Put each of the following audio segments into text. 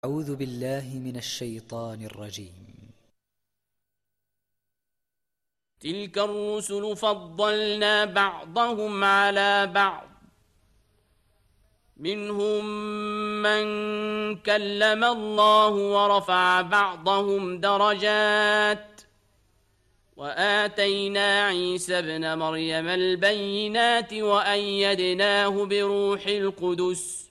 أعوذ بالله من الشيطان الرجيم. تلك الرسل فضلنا بعضهم على بعض، منهم من كلم الله ورفع بعضهم درجات، وآتينا عيسى ابن مريم البينات وأيدناه بروح القدس.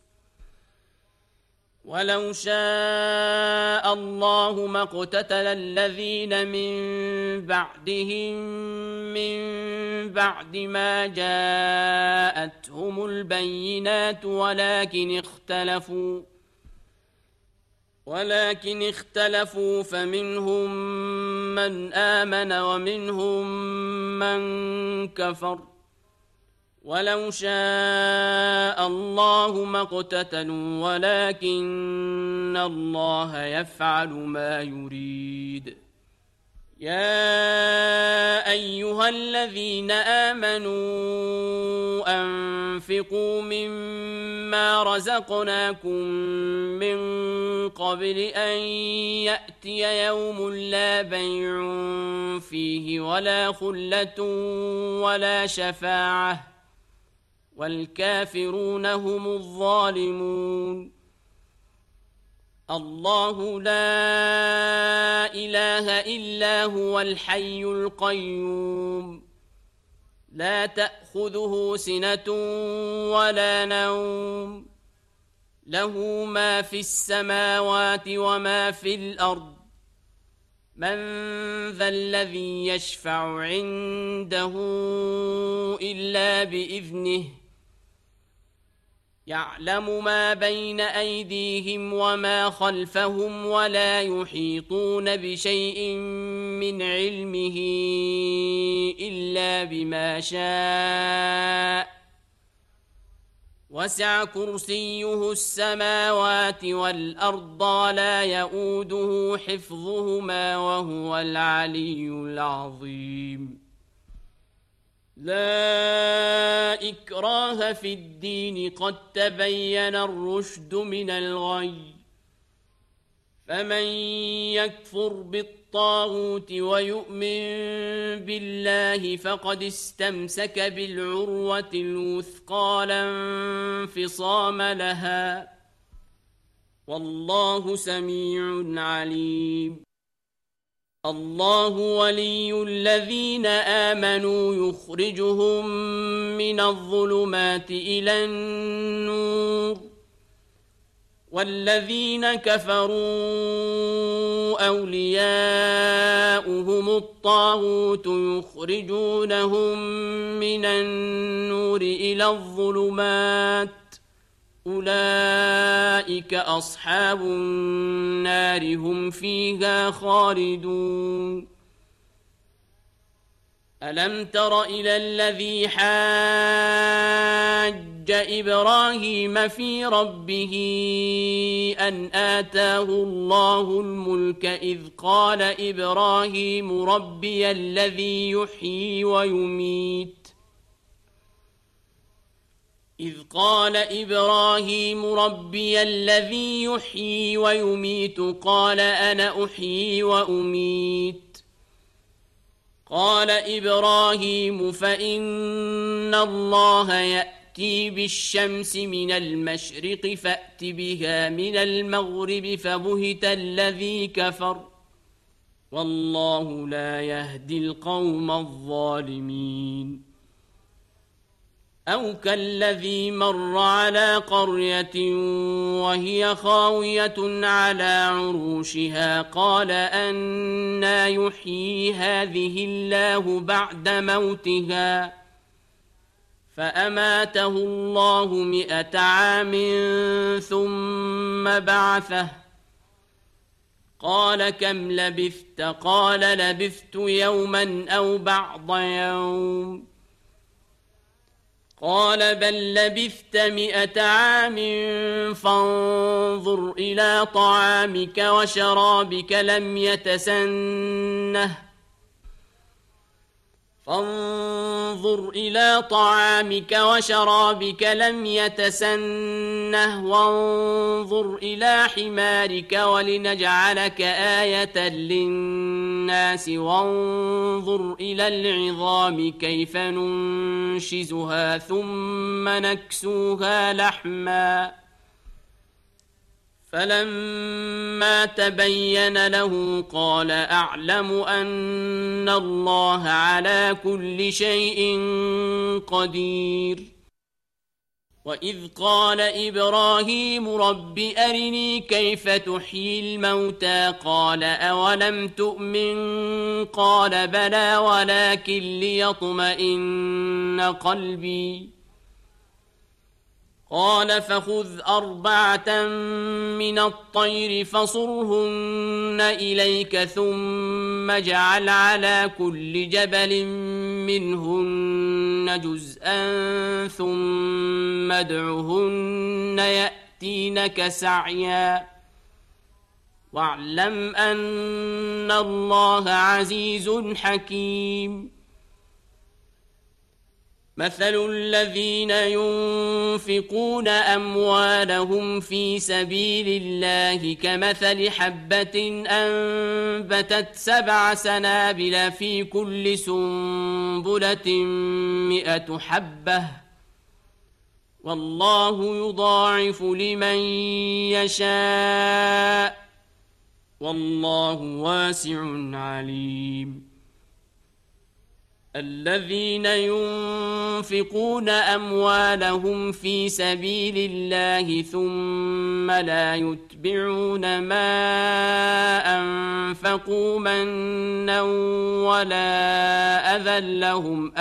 ولو شاء الله ما اقتتل الذين من بعدهم من بعد ما جاءتهم البينات ولكن اختلفوا فمنهم من آمن ومنهم من كفر. ولو شاء الله ما اقتتلوا ولكن الله يفعل ما يريد. يا أيها الذين آمنوا أنفقوا مما رزقناكم من قبل أن يأتي يوم لا بيع فيه ولا خلة ولا شفاعة والكافرون هم الظالمون. الله لا إله إلا هو الحي القيوم، لا تأخذه سنة ولا نوم، له ما في السماوات وما في الأرض. من ذا الذي يشفع عنده إلا بإذنه، يعلم ما بين أيديهم وما خلفهم ولا يحيطون بشيء من علمه إلا بما شاء. وسع كرسيه السماوات والأرض لا يؤوده حفظهما وهو العلي العظيم. لا إكراه في الدين، قد تبين الرشد من الغي. فمن يكفر بالطاغوت ويؤمن بالله فقد استمسك بالعروة الوثقى لا انفصام لها، والله سميع عليم. الله ولي الذين آمنوا يخرجهم من الظلمات إلى النور، والذين كفروا أولياؤهم الطاغوت يخرجونهم من النور إلى الظلمات، أولئك أصحاب النار هم فيها خالدون. ألم تر إلى الذي حاج إبراهيم في ربه أن آتاه الله الملك إذ قال إبراهيم ربي الذي يحيي ويميت قال أنا أحيي وأميت. قال إبراهيم فإن الله يأتي بالشمس من المشرق فأت بها من المغرب فبهت الذي كفر، والله لا يهدي القوم الظالمين. أو كالذي مر على قرية وهي خاوية على عروشها قال أنى يحيي هذه الله بعد موتها، فأماته الله 100 عام ثم بعثه. قال كم لبثت؟ قال لبثت يوما أو بعض يوم. قال بل لبثت 100 عام فانظر إلى طعامك وشرابك لم يتسنه، فانظر إلى طعامك وشرابك لم يتسنه وانظر إلى حمارك ولنجعلك آية للناس وانظر إلى العظام كيف ننشزها ثم نكسوها لحما فلما تبين له قال أعلم أن الله على كل شيء قدير وإذ قال إبراهيم رب أرني كيف تحيي الموتى قال أولم تؤمن قال بلى ولكن ليطمئن قلبي قال فخذ 4 من الطير فصرهن إليك ثم اجعل على كل جبل منهن جزءا ثم ادعهن يأتينك سعيا واعلم أن الله عزيز حكيم مثل الذين ينفقون أموالهم في سبيل الله كمثل حبة أنبتت 7 سنابل في كل سنبلة 100 حبة والله يضاعف لمن يشاء والله واسع عليم الذين ينفقون أموالهم في سبيل الله ثم لا يتبعون ما أنفقوا منا ولا أذى لهم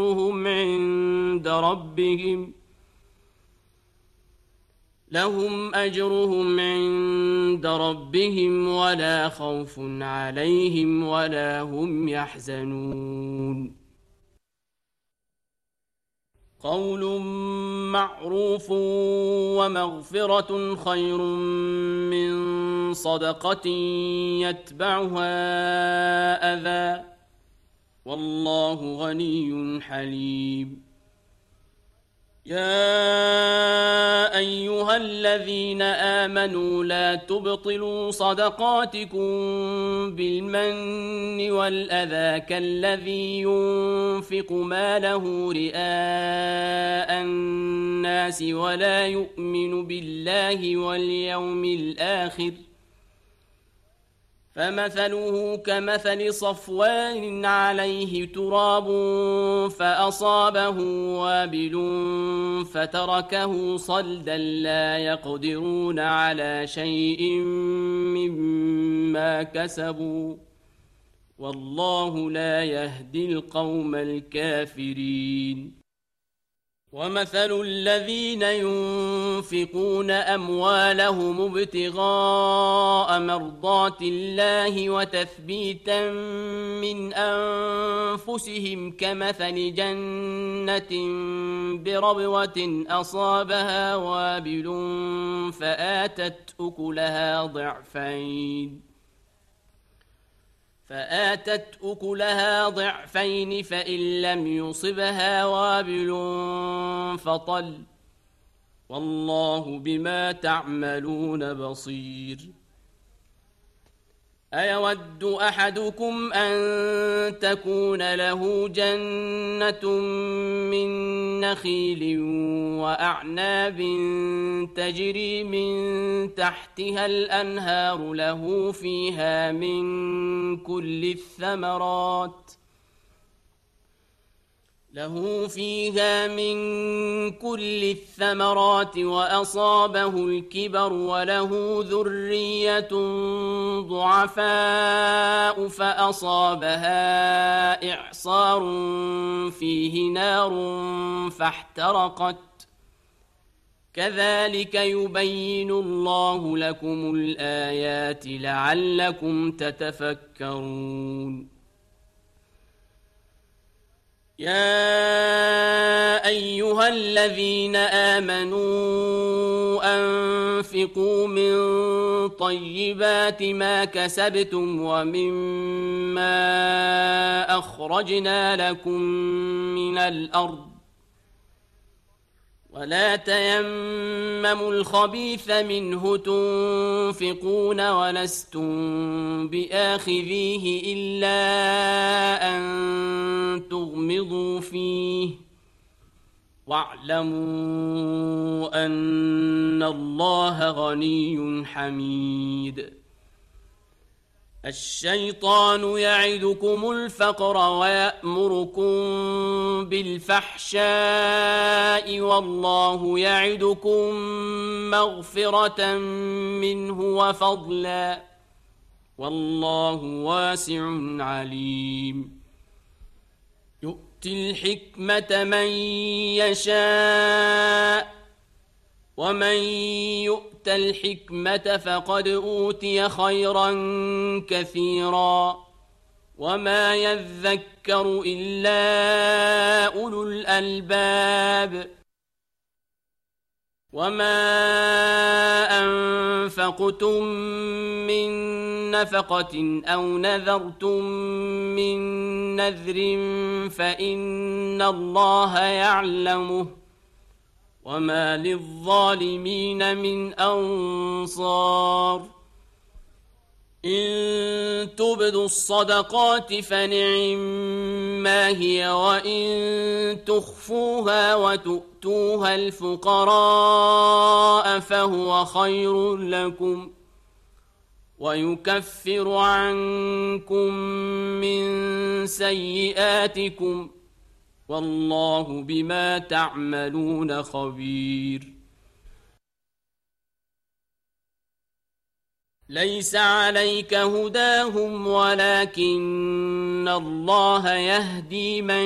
أجرهم عند ربهم ولا خوف عليهم ولا هم يحزنون قول معروف ومغفرة خير من صدقة يتبعها أذى والله غني حليم يا أيها الذين آمنوا لا تبطلوا صدقاتكم بالمن والأذى كالذي ينفق ماله رئاء الناس ولا يؤمن بالله واليوم الآخر فمثله كمثل صفوان عليه تراب فأصابه وابل فتركه صلدا لا يقدرون على شيء مما كسبوا والله لا يهدي القوم الكافرين ومثل الذين ينفقون أموالهم ابتغاء مرضات الله وتثبيتا من أنفسهم كمثل جنة بربوة أصابها وابل فآتت أكلها ضعفين فإن لم يصبها وابل فطل والله بما تعملون بصير أيود أحدكم أن تكون له جنة من نخيل وأعناب تجري من تحتها الأنهار له فيها من كل الثمرات وأصابه الكبر وله ذرية ضعفاء فأصابها إعصار فيه نار فاحترقت كذلك يبين الله لكم الآيات لعلكم تتفكرون يا أيها الذين آمنوا أنفقوا من طيبات ما كسبتم ومما أخرجنا لكم من الأرض ولا تيمموا الخبيث منه تنفقون ولستم بآخذيه إلا أن تغمضوا فيه واعلموا أن الله غني حميد الشيطان يعدكم الفقر ويأمركم بالفحشاء والله يعدكم مغفرة منه وفضلا والله واسع عليم يؤتي الحكمة من يشاء ومن يؤت الحكمة فقد أوتي خيرا كثيرا وما يذكر إلا أولو الألباب وما أنفقتم من نفقة أو نذرتم من نذر فإن الله يعلمه وما للظالمين من أنصار إن تبدوا الصدقات فنعما هي وإن تخفوها وتؤتوها الفقراء فهو خير لكم ويكفر عنكم من سيئاتكم والله بما تعملون خبير ليس عليك هداهم ولكن الله يهدي من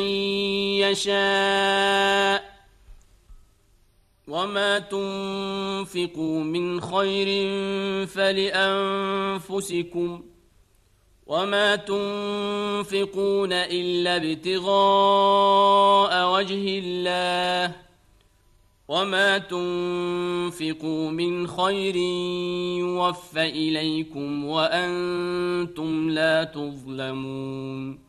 يشاء وما تنفقوا من خير فلأنفسكم وما تنفقون إلا ابتغاء وجه الله وما تنفقوا من خير يوفى إليكم وأنتم لا تظلمون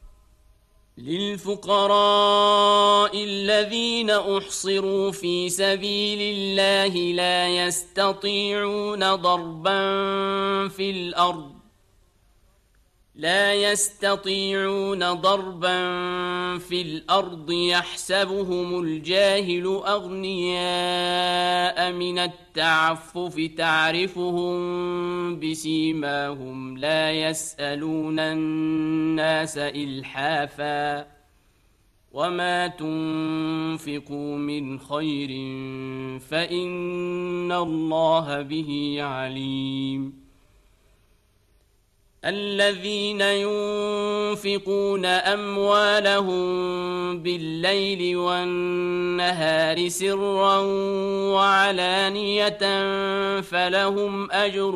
للفقراء الذين أحصروا في سبيل الله لا يستطيعون ضربا في الأرض يحسبهم الجاهل أغنياء من التعفف تعرفهم بسيماهم لا يسألون الناس إلحافا وما تنفقوا من خير فإن الله به عليم الذين ينفقون أموالهم بالليل والنهار سرا وعلانية فلهم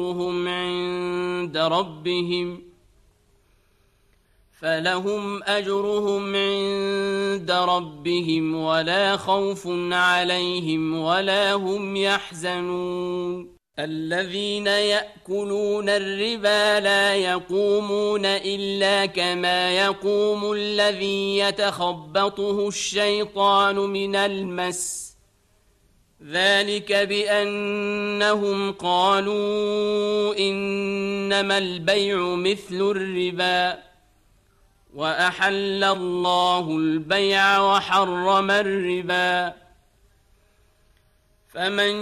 أجرهم عند ربهم ولا خوف عليهم ولا هم يحزنون الذين يأكلون الربا لا يقومون إلا كما يقوم الذي يتخبطه الشيطان من المس ذلك بأنهم قالوا إنما البيع مثل الربا وأحل الله البيع وحرم الربا فمن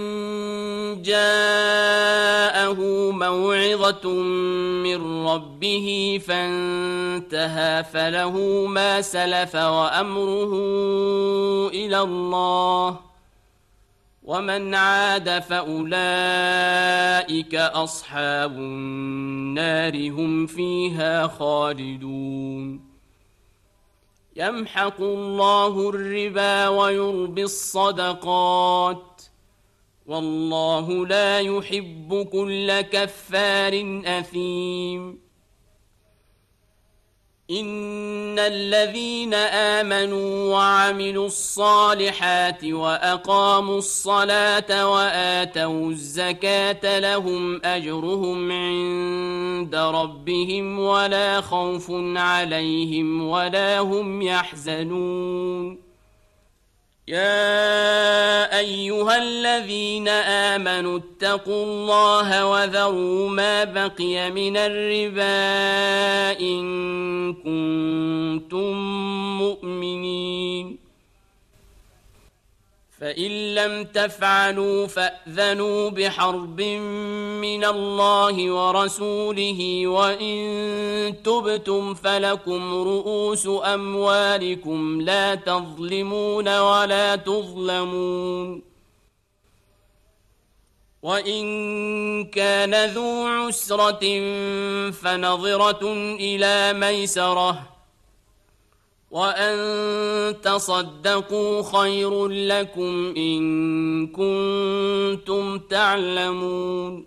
جاءه موعظة من ربه فانتهى فله ما سلف وأمره إلى الله ومن عاد فأولئك أصحاب النار هم فيها خالدون يمحق الله الربا ويربي الصدقات والله لا يحب كل كفار أثيم إن الذين آمنوا وعملوا الصالحات وأقاموا الصلاة وآتوا الزكاة لهم أجرهم عند ربهم ولا خوف عليهم ولا هم يحزنون يا أيها الذين آمنوا اتقوا الله وذروا ما بقي من الربا إن كنتم مؤمنين فإن لم تفعلوا فأذنوا بحرب من الله ورسوله وإن تبتم فلكم رؤوس أموالكم لا تظلمون ولا تظلمون وإن كان ذو عسرة فنظرة إلى ميسرة وأن تصدقوا خير لكم إن كنتم تعلمون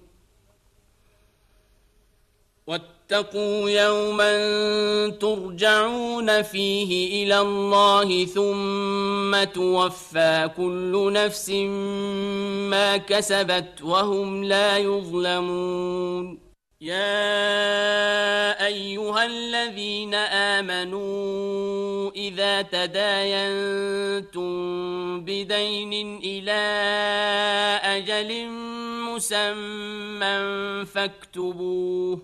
واتقوا يوما ترجعون فيه إلى الله ثم توفى كل نفس ما كسبت وهم لا يظلمون يا أيها الذين آمنوا إذا تداينتم بدين إلى أجل مسمى فاكتبوه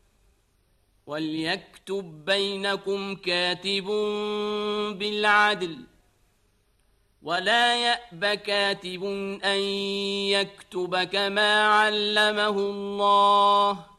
وليكتب بينكم كاتب بالعدل ولا يأب كاتب أن يكتب كما علمه الله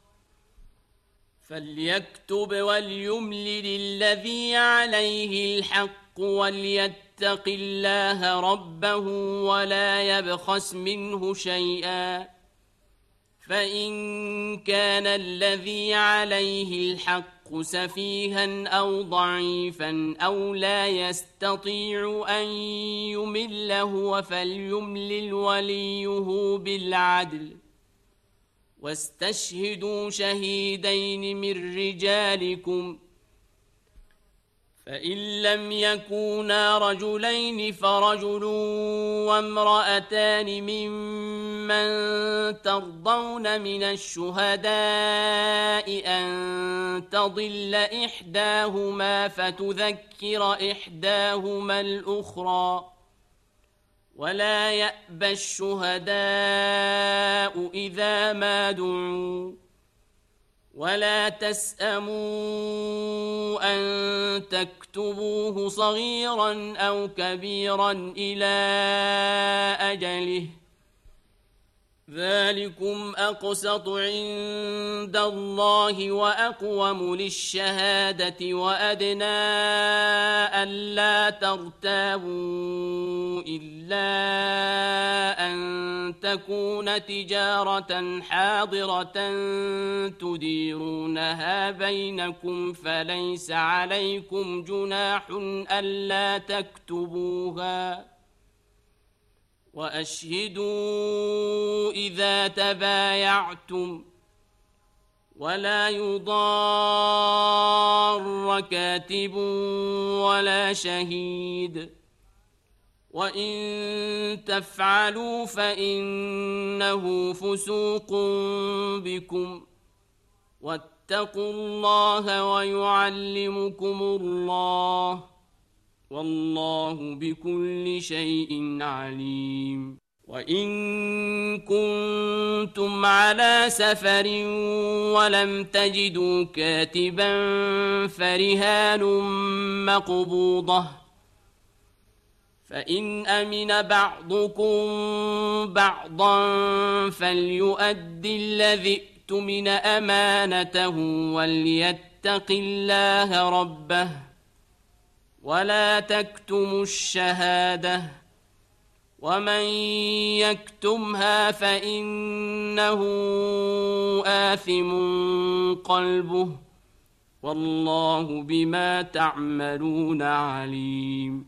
فليكتب وليملل الذي عليه الحق وليتق الله ربه ولا يبخس منه شيئا فإن كان الذي عليه الحق سفيها أو ضعيفا أو لا يستطيع أن يمل هو فليملل وليه بالعدل واستشهدوا شهيدين من رجالكم فإن لم يكونا رجلين فرجل وامرأتان ممن ترضون من الشهداء أن تضل إحداهما فتذكر إحداهما الأخرى ولا يأبى الشهداء إذا ما دعوا ولا تسأموا أن تكتبوه صغيرا أو كبيرا إلى أجله ذلكم أقسط عند الله وأقوم للشهادة وأدنى ألا ترتابوا إلا أن تكون تجارة حاضرة تديرونها بينكم فليس عليكم جناح ألا تكتبوها وأشهدوا إذا تبايعتم ولا يضار كاتب ولا شهيد وإن تفعلوا فإنه فسوق بكم واتقوا الله ويعلمكم الله والله بكل شيء عليم وإن كنتم على سفر ولم تجدوا كاتبا فرهان مقبوضة فإن أمن بعضكم بعضا فليؤدي الذي اؤتمن أمانته وليتق الله ربه ولا تكتموا الشهادة ومن يكتمها فإنه آثم قلبه والله بما تعملون عليم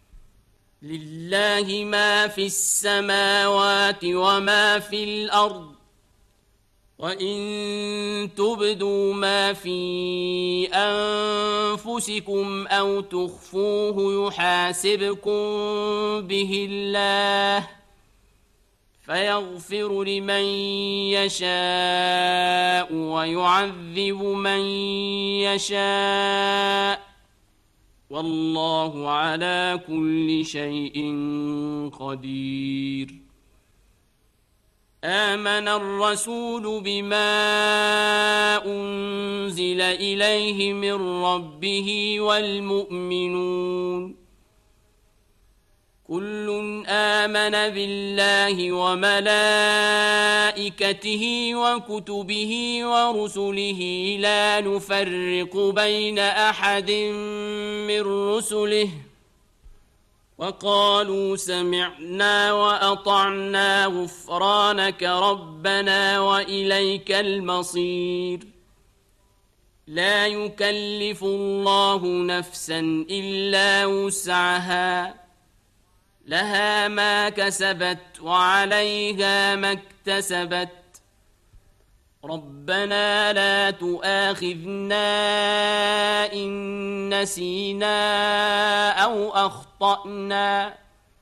لله ما في السماوات وما في الأرض وإن تبدوا ما في أنفسكم أو تخفوه يحاسبكم به الله فيغفر لمن يشاء ويعذب من يشاء والله على كل شيء قدير. آمن الرسول بما أنزل إليه من ربه والمؤمنون كل آمن بالله وملائكته وكتبه ورسله لا نفرق بين أحد من رسله وقالوا سمعنا وأطعنا غفرانك ربنا وإليك المصير. لا يكلف الله نفسا إلا وسعها لها ما كسبت وعليها ما اكتسبت ربنا لا تؤاخذنا إن نسينا أو أخطأنا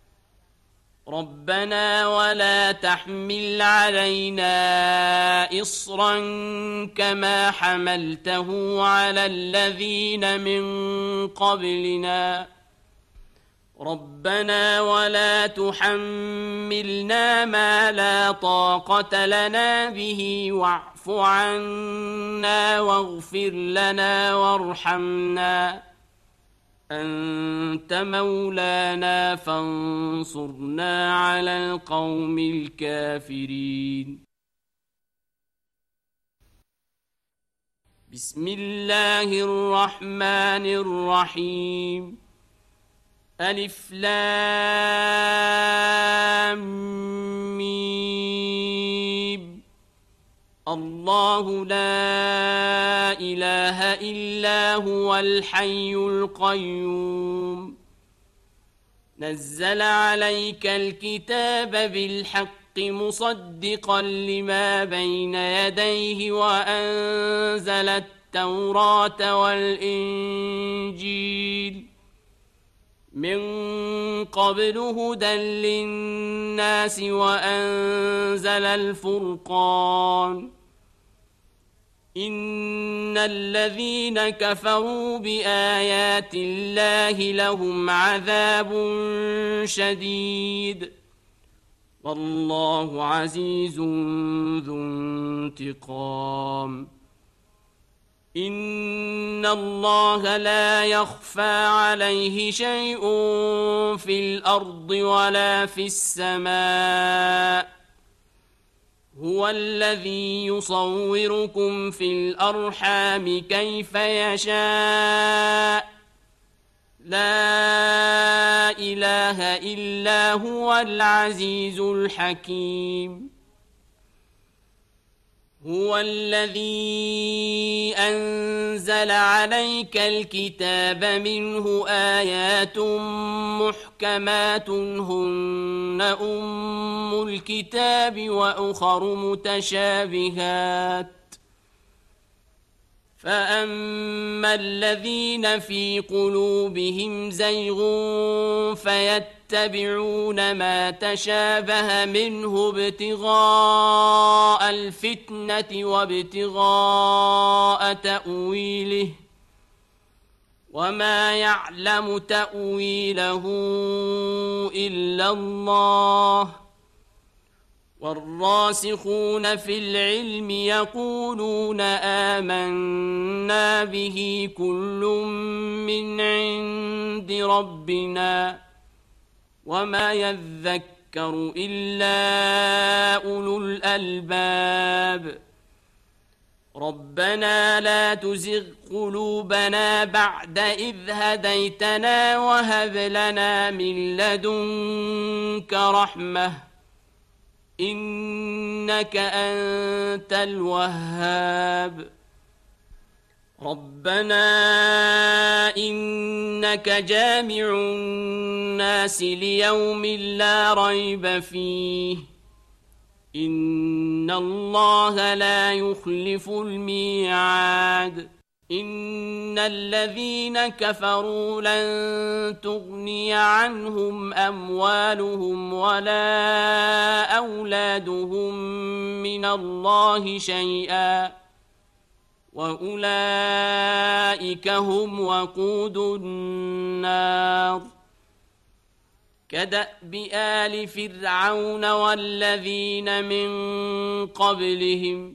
ربنا ولا تحمل علينا إصرا كما حملته على الذين من قبلنا ربنا ولا تحملنا ما لا طاقة لنا به واعف عنا واغفر لنا وارحمنا أنت مولانا فانصرنا على القوم الكافرين. بسم الله الرحمن الرحيم. ألف لام ميم. الله لا إله إلا هو الحي القيوم نزل عليك الكتاب بالحق مصدقا لما بين يديه وأنزل التوراة والإنجيل من قبل هدى للناس وأنزل الفرقان إن الذين كفروا بآيات الله لهم عذاب شديد والله عزيز ذو انتقام. إن الله لا يخفى عليه شيء في الأرض ولا في السماء هو الذي يصوركم في الأرحام كيف يشاء لا إله إلا هو العزيز الحكيم. هو الذي أنزل عليك الكتاب منه آيات محكمات هن أم الكتاب وأخر متشابهات فأما الذين في قلوبهم زيغ فيتبعون ما تشابه منه ابتغاء الفتنة وابتغاء تأويله وما يعلم تأويله إلا الله والراسخون في العلم يقولون آمنا به كل من عند ربنا وما يذكر إلا أولو الألباب. ربنا لا تزغ قلوبنا بعد إذ هديتنا وهب لنا من لدنك رحمة إنك أنت الوهاب. ربنا إنك جامع الناس ليوم لا ريب فيه إن الله لا يخلف الميعاد إن الذين كفروا لن تغني عنهم أموالهم ولا أولادهم من الله شيئا وأولئك هم وقود النار كدأب آل فرعون والذين من قبلهم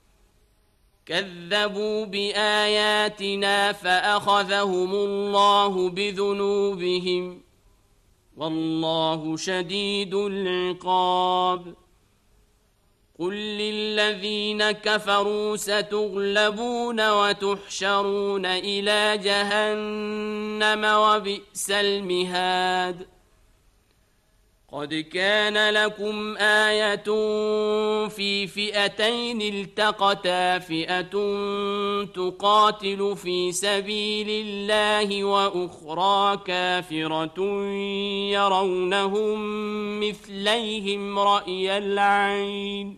كذبوا بآياتنا فأخذهم الله بذنوبهم والله شديد العقاب قل للذين كفروا ستغلبون وتحشرون إلى جهنم وبئس المهاد قد كان لكم آية في فئتين التقتا فئة تقاتل في سبيل الله وأخرى كافرة يرونهم مثليهم رأي العين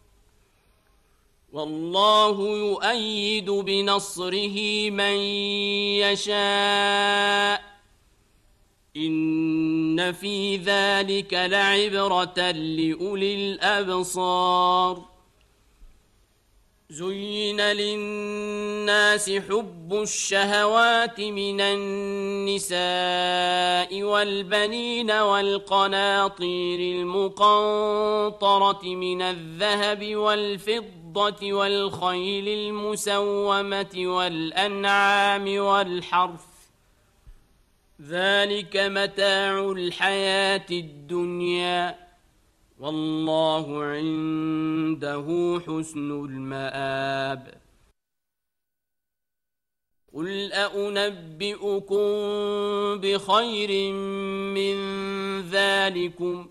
والله يؤيد بنصره من يشاء إن في ذلك لعبرة لأولي الأبصار زين للناس حب الشهوات من النساء والبنين والقناطير المقنطرة من الذهب والفضة والخيل المسومة والأنعام والحرث ذلك متاع الحياة الدنيا والله عنده حسن المآب قل أنبئكم بخير من ذلكم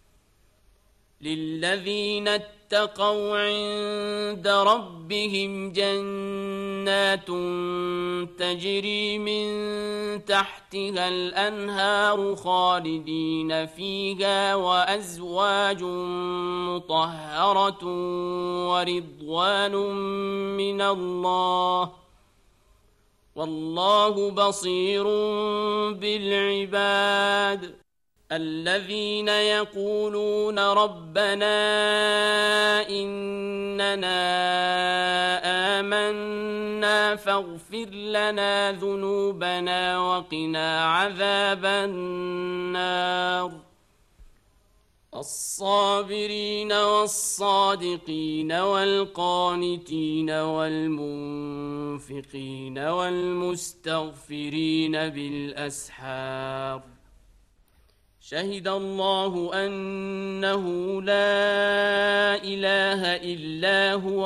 للذين اتقوا عند ربهم جنات تجري من تحتها الأنهار خالدين فيها وأزواج مطهرة ورضوان من الله والله بصير بالعباد الذين يقولون ربنا إننا آمنا فاغفر لنا ذنوبنا وقنا عذاب النار الصابرين والصادقين والقانتين والمنفقين والمستغفرين بالأسحار شهد الله أنه لا إله إلا هو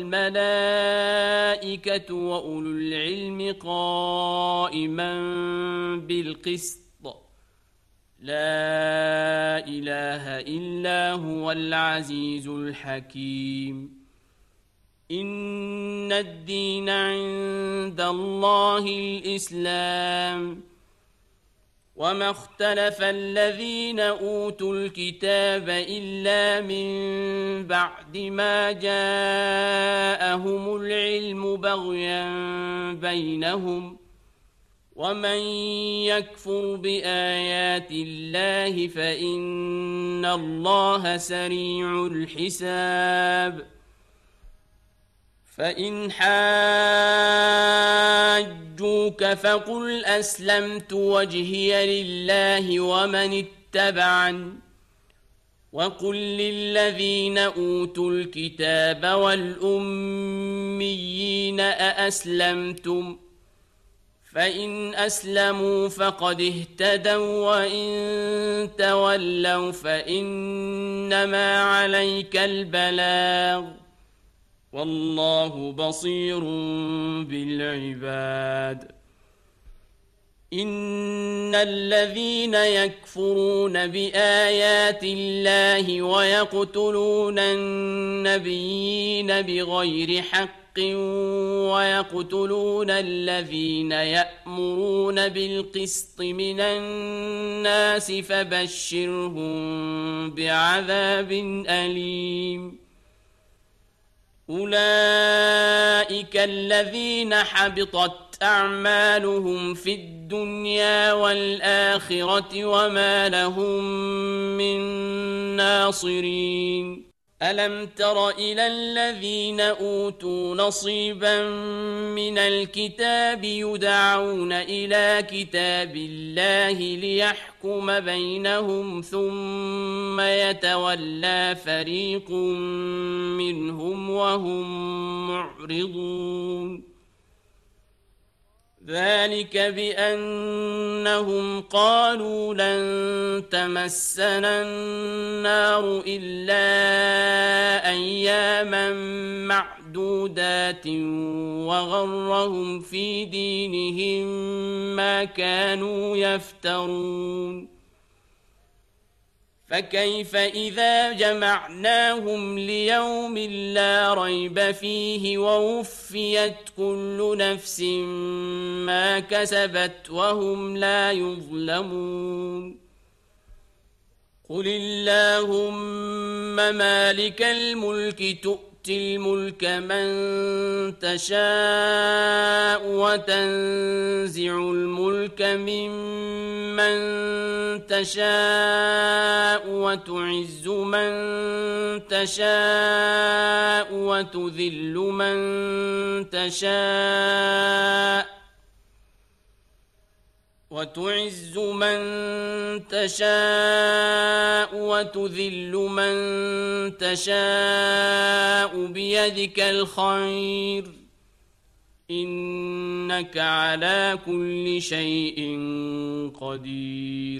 والملائكة وأولو العلم قائما بالقسط لا إله إلا هو العزيز الحكيم إن الدين عند الله الإسلام وما اختلف الذين أوتوا الكتاب إلا من بعد ما جاءهم العلم بغيا بينهم ومن يكفر بآيات الله فإن الله سريع الحساب فإن حاجوك فقل أسلمت وجهي لله ومن اتبعني وقل للذين أوتوا الكتاب والأميين أأسلمتم فإن أسلموا فقد اهتدوا وإن تولوا فإنما عليك البلاغ والله بصير بالعباد إن الذين يكفرون بآيات الله ويقتلون النبيين بغير حق ويقتلون الذين يأمرون بالقسط من الناس فبشرهم بعذاب أليم أولئك الذين حبطت أعمالهم في الدنيا والآخرة وما لهم من ناصرين ألم تر إلى الذين أوتوا نصيبا من الكتاب يدعون إلى كتاب الله ليحكم بينهم ثم يتولى فريق منهم وهم معرضون ذلك بأنهم قالوا لن تمسنا النار إلا أياما معدودات وغرهم في دينهم ما كانوا يفترون فكيف إذا جمعناهم ليوم لا ريب فيه ووفيت كل نفس ما كسبت وهم لا يظلمون قل اللهم مالك الملك تؤتي الملك من تشاء وتنزع الملك ممن تشاء وتعز من تشاء وتذل من تشاء وتعز من تشاء وتذل من تشاء بيدك الخير إنك على كل شيء قدير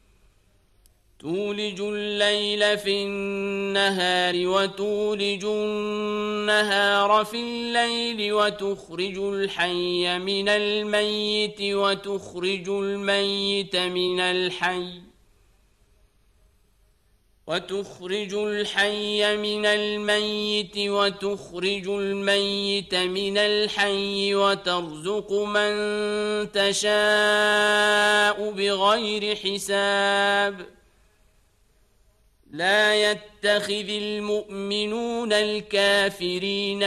تولج الليل في النهار وتولج النهار في الليل وتخرج الحي من الميت وتخرج الميت من الحي وتخرج الحي من الميت وتخرج الميت من الحي وترزق من تشاء بغير حساب لا يتخذ المؤمنون الكافرين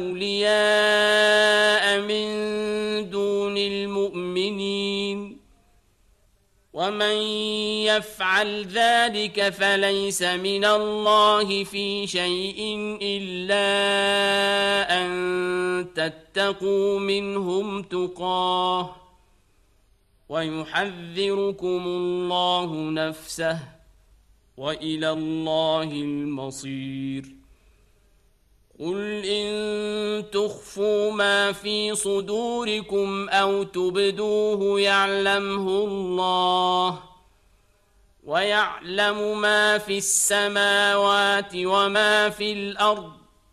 أولياء من دون المؤمنين ومن يفعل ذلك فليس من الله في شيء إلا أن تتقوا منهم تقاه ويحذركم الله نفسه وإلى الله المصير قل إن تخفوا ما في صدوركم أو تبدوه يعلمه الله ويعلم ما في السماوات وما في الأرض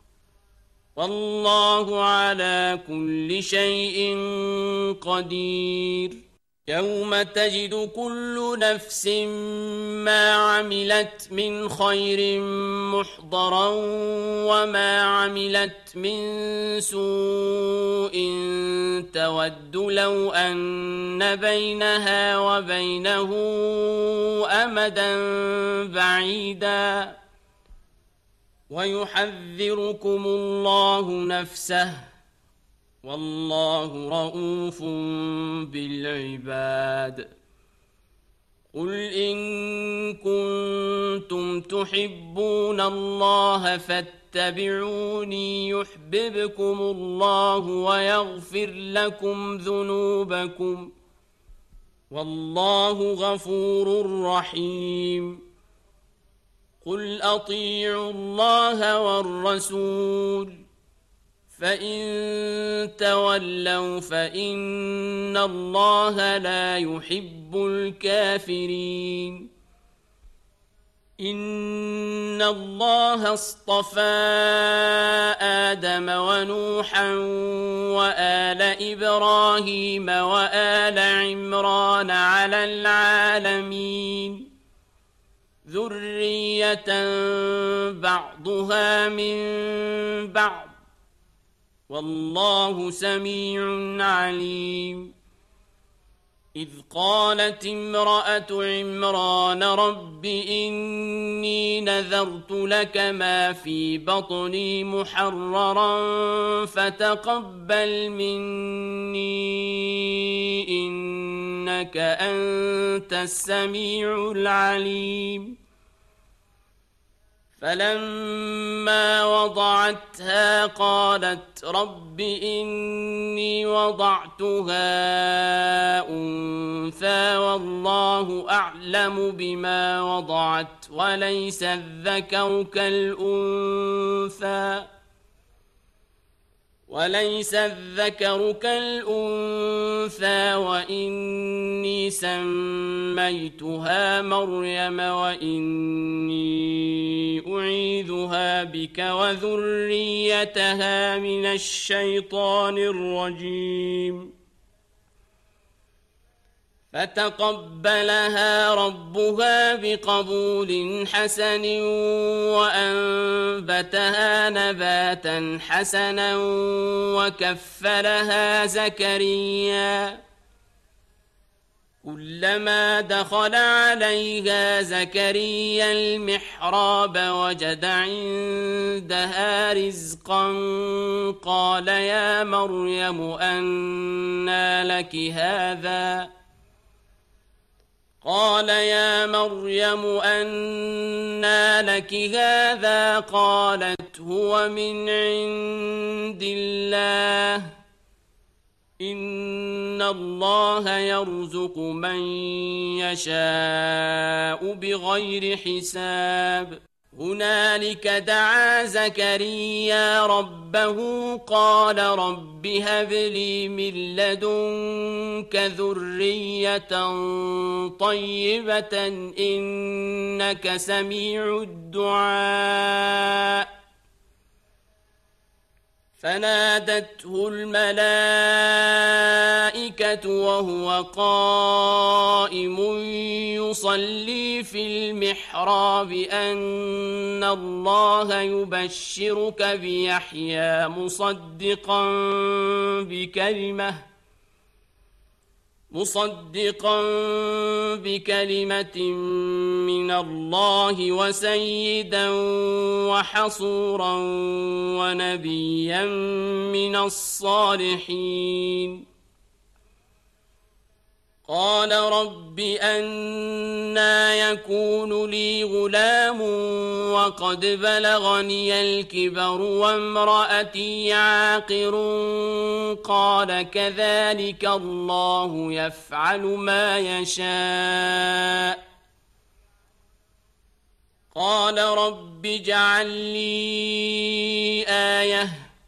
والله على كل شيء قدير يوم تجد كل نفس ما عملت من خير محضرا وما عملت من سوء تود لو أن بينها وبينه أمدا بعيدا ويحذركم الله نفسه والله رؤوف بالعباد قل إن كنتم تحبون الله فاتبعوني يحببكم الله ويغفر لكم ذنوبكم والله غفور رحيم قل أطيعوا الله والرسول فإن تولوا فإن الله لا يحب الكافرين إن الله اصطفى آدم ونوحا وآل إبراهيم وآل عمران على العالمين ذرية بعضها من بعض والله سميع عليم إذ قالت امرأة عمران رب إني نذرت لك ما في بطني محررا فتقبل مني إنك أنت السميع العليم فلما وضعتها قالت رب إني وضعتها أنثى والله أعلم بما وضعت وليس الذكر كالأنثى وإني سميتها مريم وإني أعيذها بك وذريتها من الشيطان الرجيم فتقبلها ربها بقبول حسن وأنبتها نباتا حسنا وكفلها زكريا كلما دخل عليها زكريا المحراب وجد عندها رزقا قال يا مريم أنى لك هذا قالت هو من عند الله إن الله يرزق من يشاء بغير حساب هنالك دعا زكريا ربه قال رب هب لي من لدنك ذرية طيبة إنك سميع الدعاء فنادته الملائكة وهو قائم يصلي في المحراب أن الله يبشرك بيحيى مصدقا بكلمة من الله وسيدا وحصورا ونبيا من الصالحين قال رب أنى يكون لي غلام وقد بلغني الكبر وامرأتي عاقر قال كذلك الله يفعل ما يشاء قال رب اجعل لي آية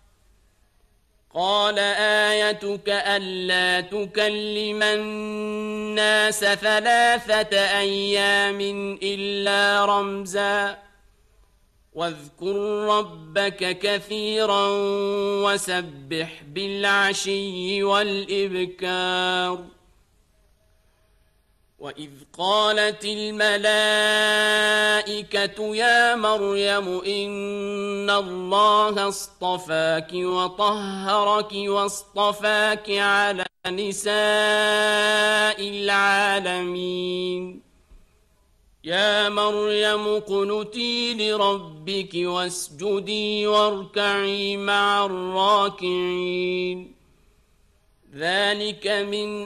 قال آيتك ألا تكلم الناس 3 أيام إلا رمزا واذكر ربك كثيرا وسبح بالعشي والإبكار وإذ قالت الملائكة يا مريم إن الله اصطفاك وطهرك واصطفاك على نساء العالمين يا مريم اقنتي لربك واسجدي واركعي مع الراكعين ذلك من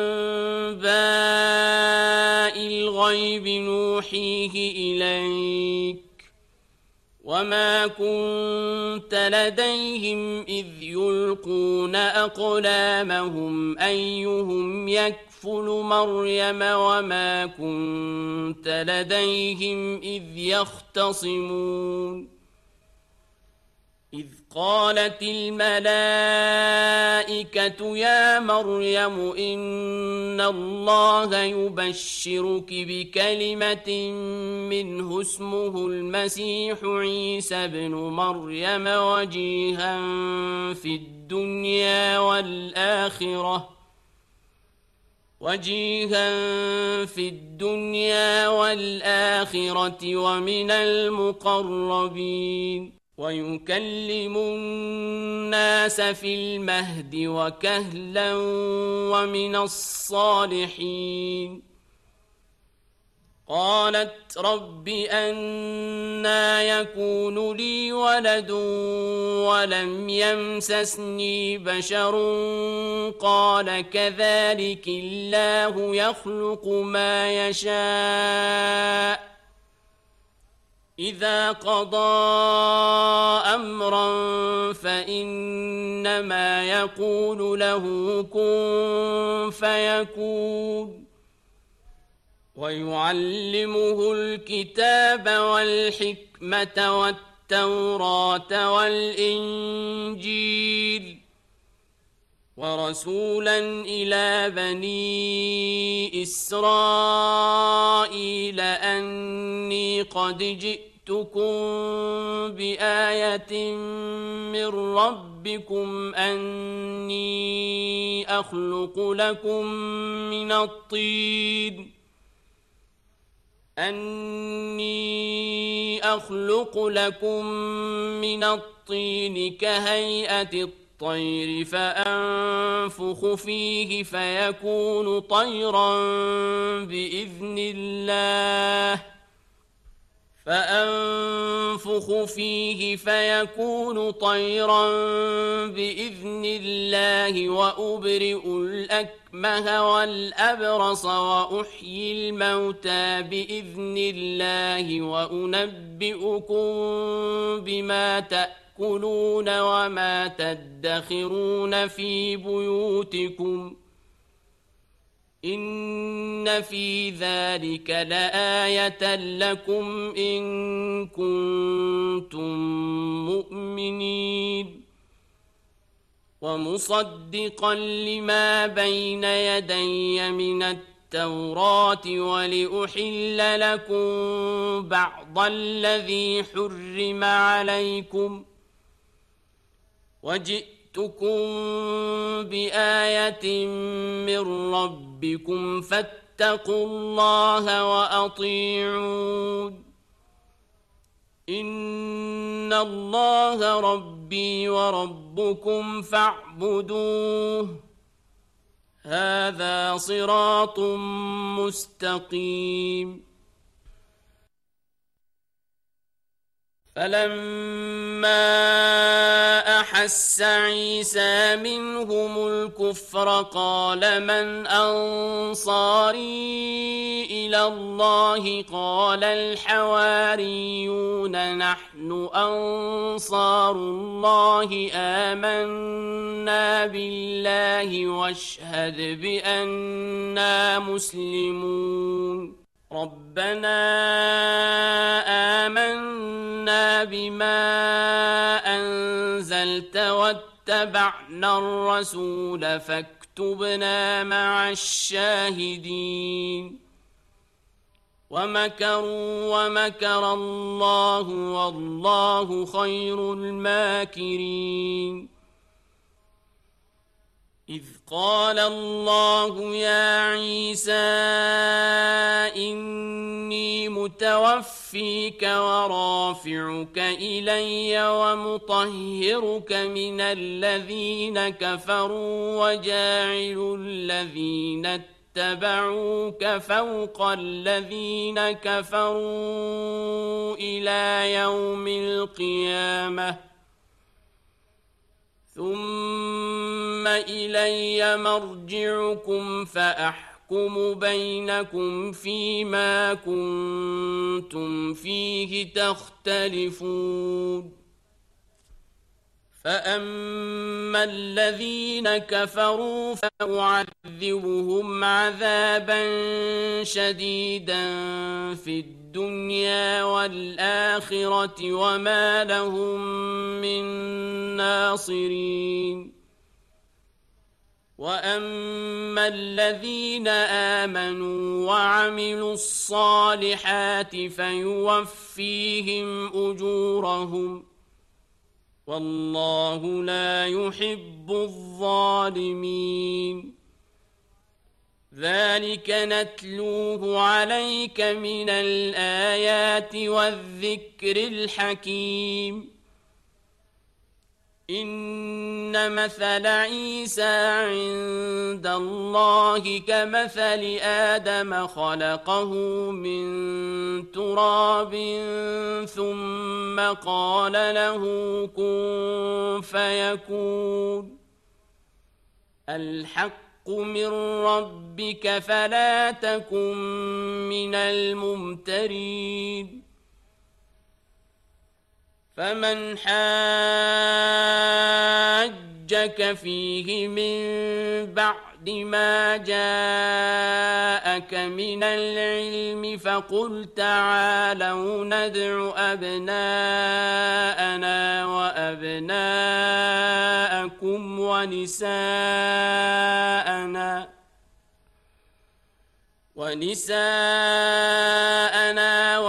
أنباء الغيب نوحيه إليك وما كنت لديهم إذ يلقون أقلامهم أيهم يكفل مريم وما كنت لديهم إذ يختصمون إذ قالت الملائكة يا مريم إن الله يبشرك بكلمة منه اسمه المسيح عيسى بن مريم وجيها في الدنيا والآخرة ومن المقربين ويكلم الناس في المهد وكهلا ومن الصالحين قالت رب أنى يكون لي ولد ولم يمسسني بشر قال كذلك الله يخلق ما يشاء إذا قضى أمرا فإنما يقول له كن فيكون ويعلمه الكتاب والحكمة والتوراة والإنجيل ورسولا إلى بني إسرائيل أني قد جئتكم بآية من ربكم أني أخلق لكم من الطين كهيئة الطير فأنفخ فيه فيكون طيرا بإذن الله وأبرئ الأكمه والأبرص وأحيي الموتى بإذن الله وأنبئكم بما تأكلون وما تدخرون في بيوتكم إن في ذلك لآية لكم إن كنتم مؤمنين ومصدقا لما بين يدي من التوراة ولأحل لكم بعض الذي حرم عليكم وجئتكم بآية من ربكم فاتقوا الله وأطيعون إن الله ربي وربكم فاعبدوه هذا صراط مستقيم فلما أحس عيسى منهم الكفر قال من أنصاري إلى الله قال الحواريون نحن أنصار الله آمنا بالله واشهد بأننا مسلمون ربنا آمنا بما أنزلت واتبعنا الرسول فاكتبنا مع الشاهدين ومكروا ومكر الله والله خير الماكرين إذ قال الله يا عيسى إني متوفيك ورافعك إلي ومطهرك من الذين كفروا وجاعل الذين اتبعوك فوق الذين كفروا إلى يوم القيامة ثم إلي مرجعكم فأحكم بينكم فيما كنتم فيه تختلفون فأما الذين كفروا فأعذبهم عذابا شديدا في الدنيا والآخرة وما لهم من ناصرين وأما الذين آمنوا وعملوا الصالحات فيوفيهم أجورهم والله لا يحب الظالمين ذلك نتلوه عليك من الآيات والذكر الحكيم إن مثل عيسى عند الله كمثل آدم خلقه من تراب ثم قال له كن فيكون الحق من ربك فلا تكن من الممترين فمن حاجك فيه من بعد ما جاءك من العلم فقل تعالوا ندع أبناءنا وأبناءكم ونساءنا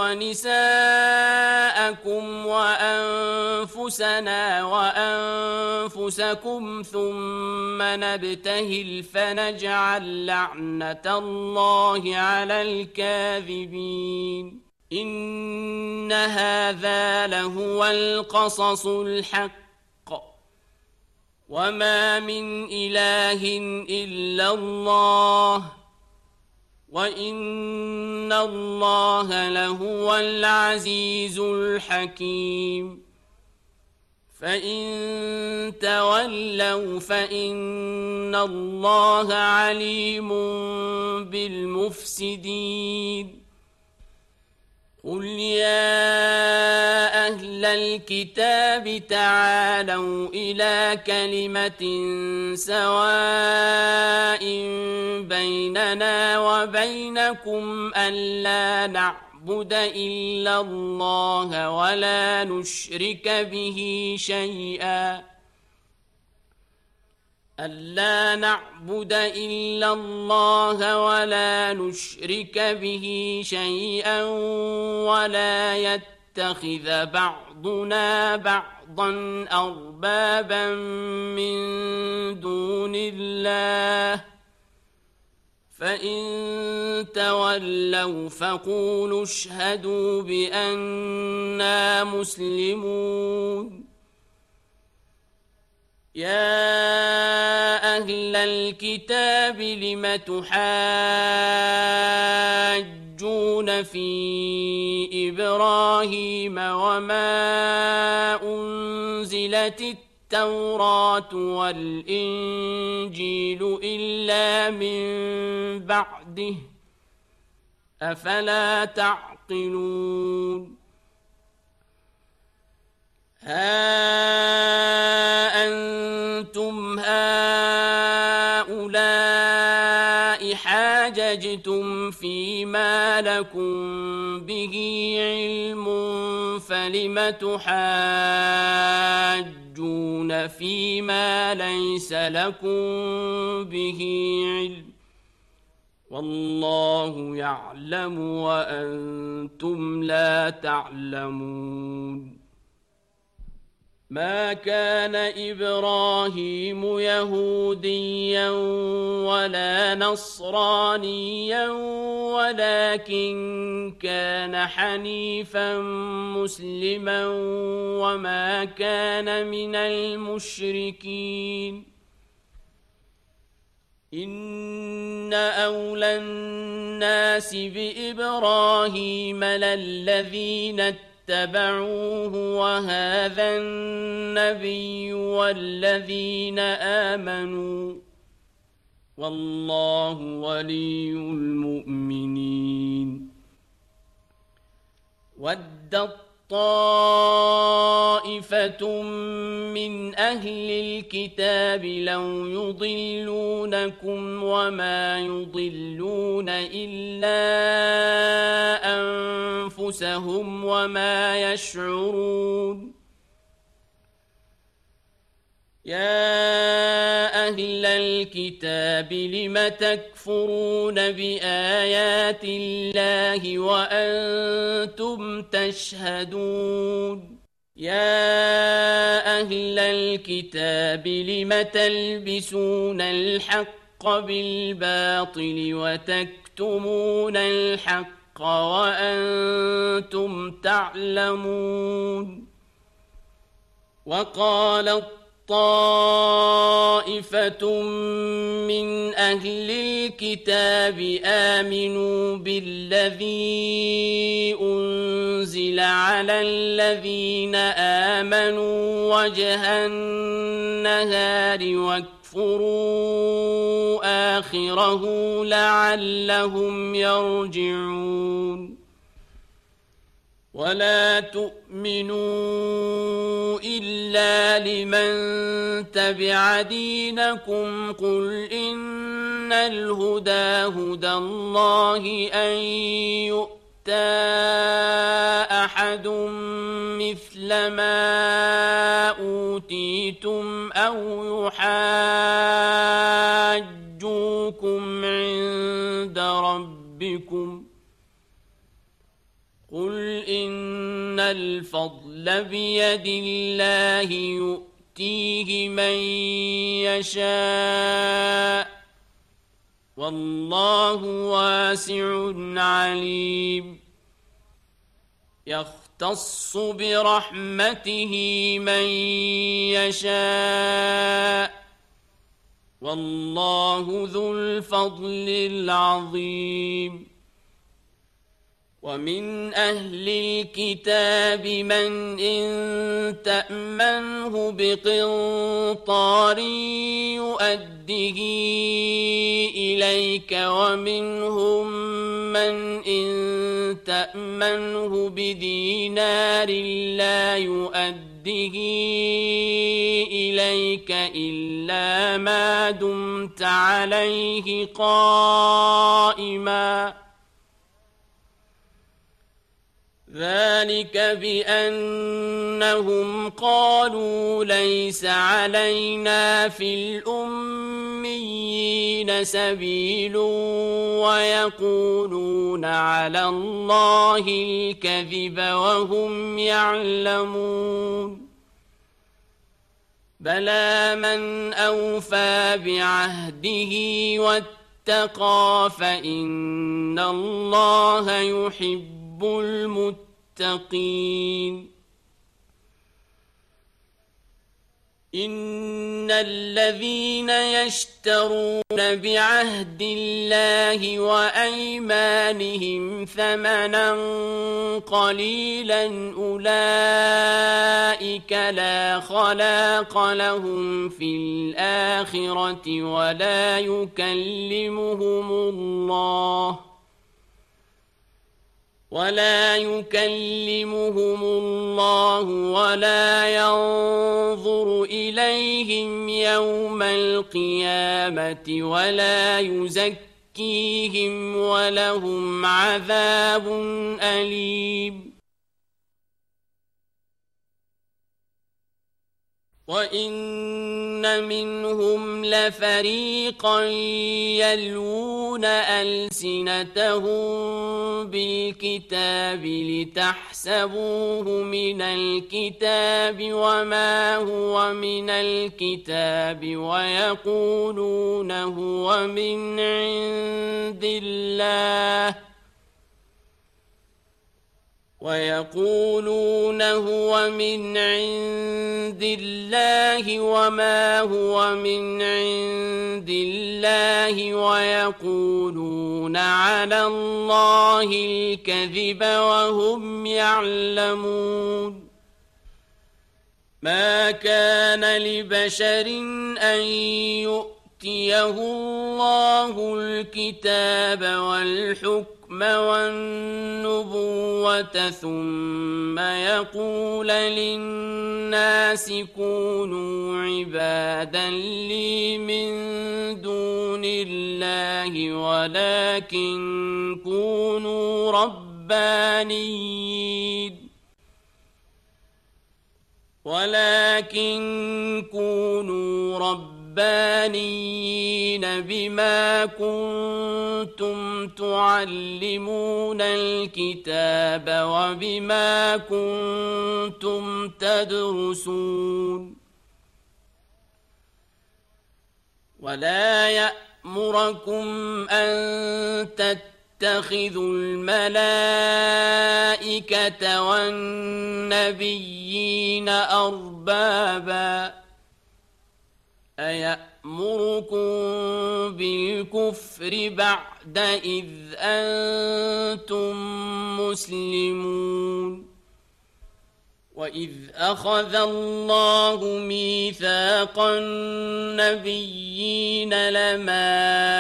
ونساءكم وأنفسنا وأنفسكم ثم نبتهل فنجعل لعنة الله على الكاذبين إن هذا لهو القصص الحق وما من إله إلا الله وإن الله لهو العزيز الحكيم فإن تولوا فإن الله عليم بالمفسدين قل يا أهل الكتاب تعالوا إلى كلمة سواء بيننا وبينكم ألا نعبد إلا الله ولا نشرك به شيئا ألا نعبد إلا الله ولا نشرك به شيئا ولا يتخذ بعضنا بعضا أربابا من دون الله فإن تولوا فقولوا اشهدوا بأننا مسلمون يا أهل الكتاب لم تحاجون في إبراهيم وما أنزلت التوراة والإنجيل إلا من بعده أفلا تعقلون ها أنتم هؤلاء حاججتم فيما لكم به علم فلم تحاجون فيما ليس لكم به علم والله يعلم وأنتم لا تعلمون ما كان إبراهيم يهوديا ولا نصرانيا ولكن كان حنيفا مسلما وما كان من المشركين إن أولى الناس بإبراهيم للذين اتبعوه وهذا النبي والذين آمنوا والله ولي المؤمنين ودت طائفة من أهل الكتاب لو يضلونكم وما يضلون إلا أنفسهم وما يشعرون يا أهل الكتاب لم تكفرون بآيات الله وأنتم تشهدون يا أهل الكتاب لم تلبسون الحق بالباطل وتكتمون الحق وأنتم تعلمون وقالت طائفة من أهل الكتاب آمنوا بالذي أنزل على الذين آمنوا وجه النهار واكفروا آخره لعلهم يرجعون ولا تؤمنوا إلا لمن تبع دينكم قل إن الهدى هدى الله أن يؤتى أحد مثل ما أوتيتم أو يحاجوكم عند ربكم قل إن الفضل بيد الله يؤتيه من يشاء والله واسع عليم يختص برحمته من يشاء والله ذو الفضل العظيم ومن أهل الكتاب من إن تأمنه بقنطار يؤده إليك ومنهم من إن تأمنه بدينار لا يؤده إليك إلا ما دمت عليه قائما ذلك بأنهم قالوا ليس علينا في الأميين سبيل ويقولون على الله الكذب وهم يعلمون بلى من أوفى بعهده واتقى فإن الله يحب المتقين إن الذين يشترون بعهد الله وأيمانهم ثمنا قليلا أولئك لا خلاق لهم في الآخرة ولا يكلمهم الله ولا ينظر إليهم يوم القيامة ولا يزكيهم ولهم عذاب أليم وإن منهم لفريقا يلوون ألسنتهم بالكتاب لتحسبوه من الكتاب وما هو من الكتاب ويقولون هو من عند الله وما هو من عند الله ويقولون على الله الكذب وهم يعلمون ما كان لبشر أن يؤتيه الله الكتاب والحكم الحكم والنبوة ثم يقول للناس كونوا عبادا لي من دون الله ولكن كونوا ربانيين بما كنتم تعلمون الكتاب وبما كنتم تدرسون ولا يأمركم أن تتخذوا الملائكة والنبيين أربابا أيأمركم بالكفر بعد إذ أنتم مسلمون وإذ أخذ الله ميثاق النبيين لما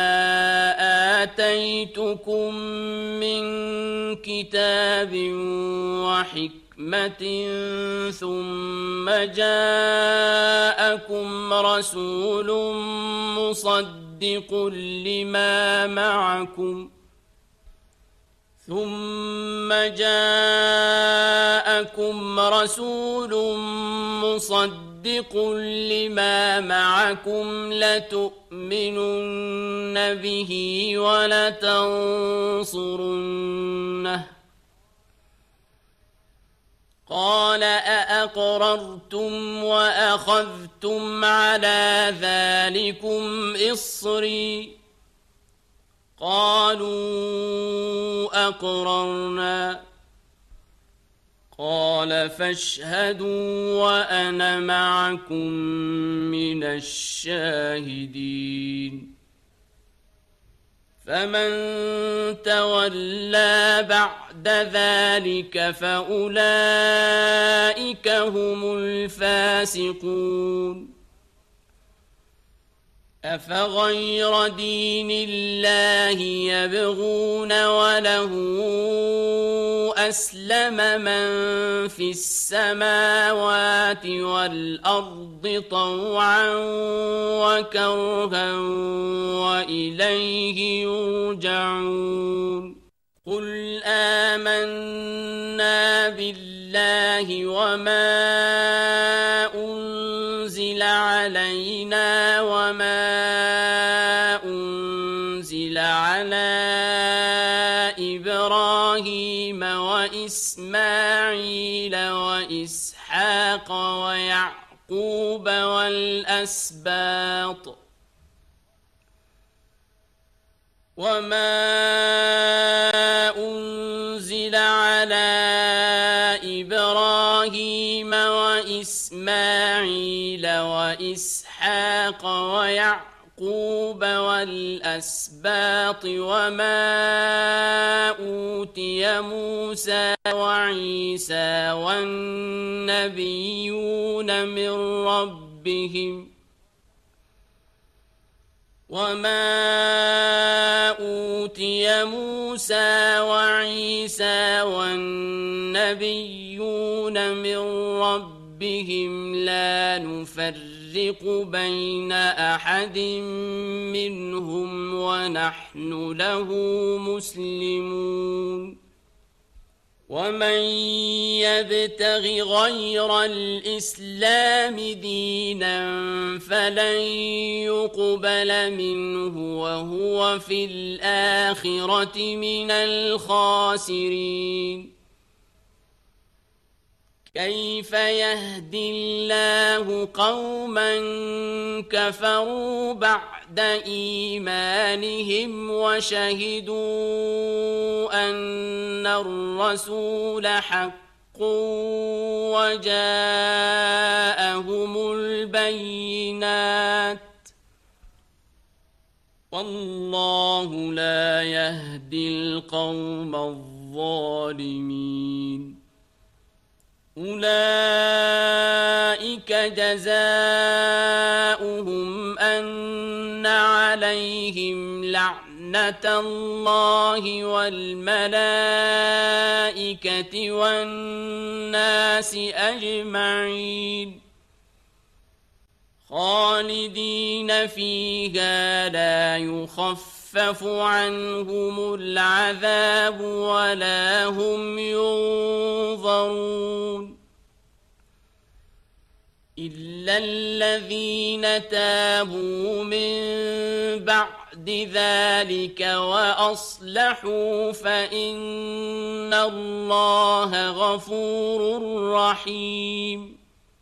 آتيتكم من كتاب وحكمة ثم جاءكم رسول مصدق لما معكم لتؤمنن به ولتنصرنه قال أأقررتم وأخذتم على ذلكم إصري قالوا أقررنا قال فاشهدوا وأنا معكم من الشاهدين فمن تولى بعد ذلك فأولئك هم الفاسقون أفغير دين الله يبغون وله أسلم من في السماوات والأرض طوعا وكرها وإليه يرجعون قل آمنا بالله وما أنزل علينا وما أنزل على إبراهيم وإسماعيل وإسحاق ويعقوب والأسباط وما أنزل على إبراهيم وإسماعيل وإسحاق ويعقوب والأسباط وما أوتي موسى وعيسى والنبيون من ربهم لا نفرق بين أحد منهم ونحن له مسلمون ومن يبتغ غير الإسلام دينا فلن يقبل منه وهو في الآخرة من الخاسرين كيف يهدي الله قوما كفروا بعد إيمانهم وشهدوا أن الرسول حق وجاءهم البينات والله لا يهدي القوم الظالمين أولئك جزاؤهم أن عليهم لعنة لعنة الله والملائكة والناس أجمعين خالدين فيها لا يخفف عنهم العذاب ولا هم ينظرون إلا الذين تابوا من بعد ذلك وأصلحوا فإن الله غفور رحيم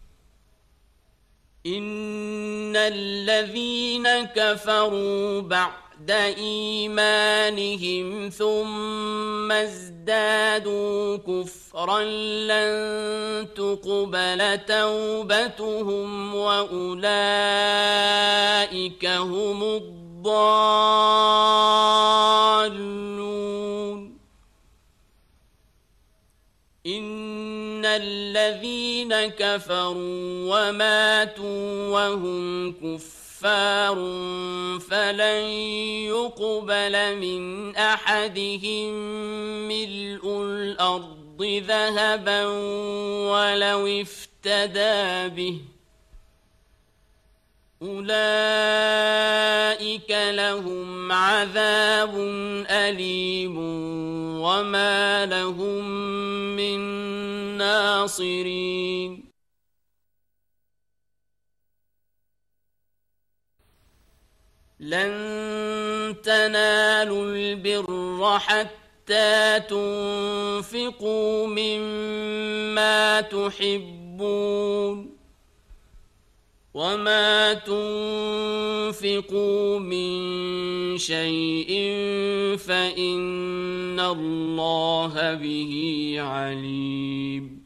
إن الذين كفروا بعد إيمانهم ثم ازدادوا كفرا لن تقبل توبتهم وأولئك هم الضالون إن الذين كفروا وماتوا وهم كفار فلن يقبل من أحدهم ملء الأرض ذهبا ولو افتدى به أولئك لهم عذاب أليم وما لهم من ناصرين لن تنالوا البر حتى تنفقوا مما تحبون وما تنفقوا من شيء فإن الله به عليم